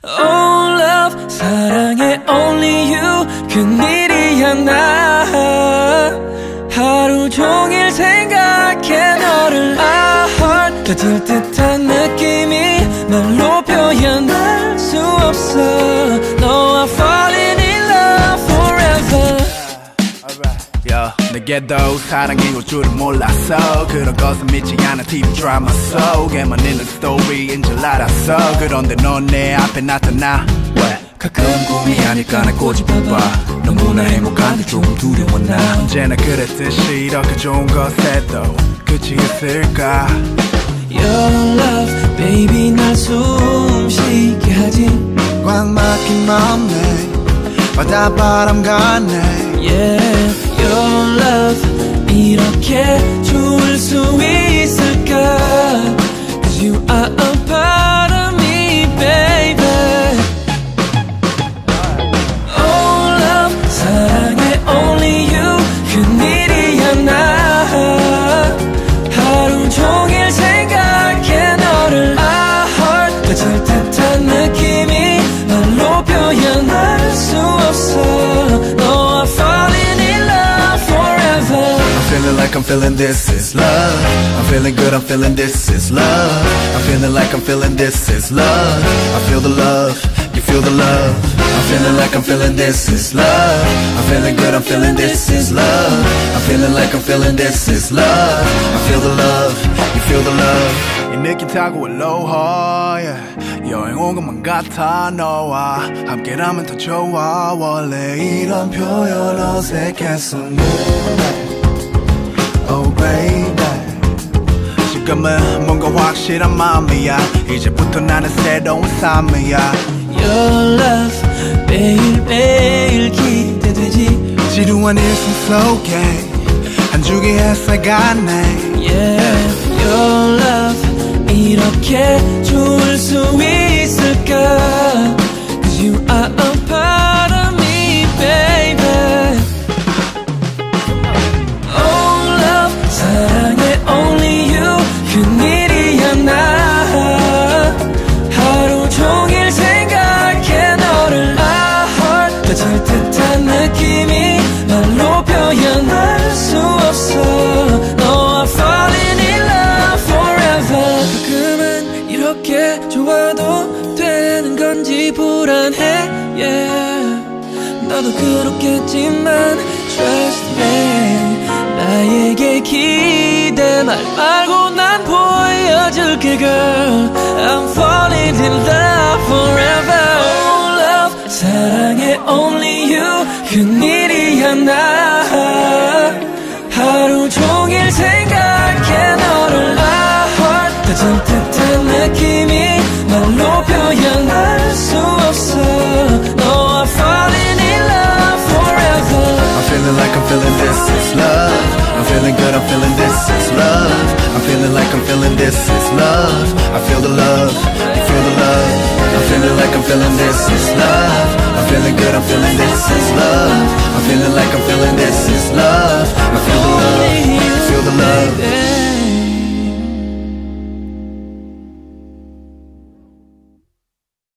Oh love 사랑해 only you 그일이야 나 하루 종일 생각해 너를 I heart 가질 듯한 느낌이 말로 표현할 수 없어 너와 falling in love forever 내게 더 사랑이 올 줄은 몰랐어 그런 것은 믿지 않은 TV 드라마 속에만 있는 스토리인 줄 알았어 그런데 넌 내 앞에 나타나 왜? 가끔 꿈이 아닐까 날 꼬집어봐 너무나 행복한데 조금 두려워 나 언제나 그랬듯이 이렇게 좋은 것에도 끝이 있을까 Your love baby 날 숨쉬게 하지 꽉 막힌 맘에 바닷바람 같네 Yeah Your love 이렇게 좋을 수 있을까 Cause you are a part of me baby Oh love 사랑해 only you 그일이야 나 하루 종일 생각해 너를 I heart 가질 듯한 느낌이 말로 표현할 수 없어 너와 falling in love forever I'm feeling like I'm feeling this is love I'm feeling good, I'm feeling this is love I'm feeling like I'm feeling this is love I feel the love, you feel the love I'm feeling like I'm feeling this is love I'm feeling good, I'm feeling this is love I'm feeling like I'm feeling this is love I feel the love, you feel the love 이 느낌 타고 aloha yeah. 여행 온 것만 같아 너와 함께라면 더 좋아 원래 이런 표현 어색했었는데 Oh baby 지금은 뭔가 확실한 마음이야 이제부터 나는 새로운 삶이야 Your love 매일매일 기대되지 지루한 일상 속에 한 줄기 햇살 같네 Yeah Your love 이렇게 좋을 수 있을까 Cause you are a part of me baby Oh love 사랑해 only you 그일이야 나 하루 종일 생각해 너를 I heart 가질 듯한 느낌이 말로 표현할 수 없어 너와 falling in love forever 가끔은 이렇게 좋아도 되는 건지 불안해 yeah. 너도 그렇겠지만 trust me 나에게 기대 말 말고 난 보여줄게 girl I'm falling in love forever Oh love 사랑해 only you 그일이야 나 하루 종일 생각해 너를 I heart 가질 듯한 느낌이 말로 표현할 수 없어 너와 falling in love forever I'm feeling like I'm feeling this is love I'm feeling good, I'm feeling this is love I'm feeling like I'm feeling this is love I feel the love, you feel the love I'm feeling like I'm feeling this is love I'm feeling good, I'm feeling this is love I'm feeling like I'm feeling this is love I feel the love, you feel the love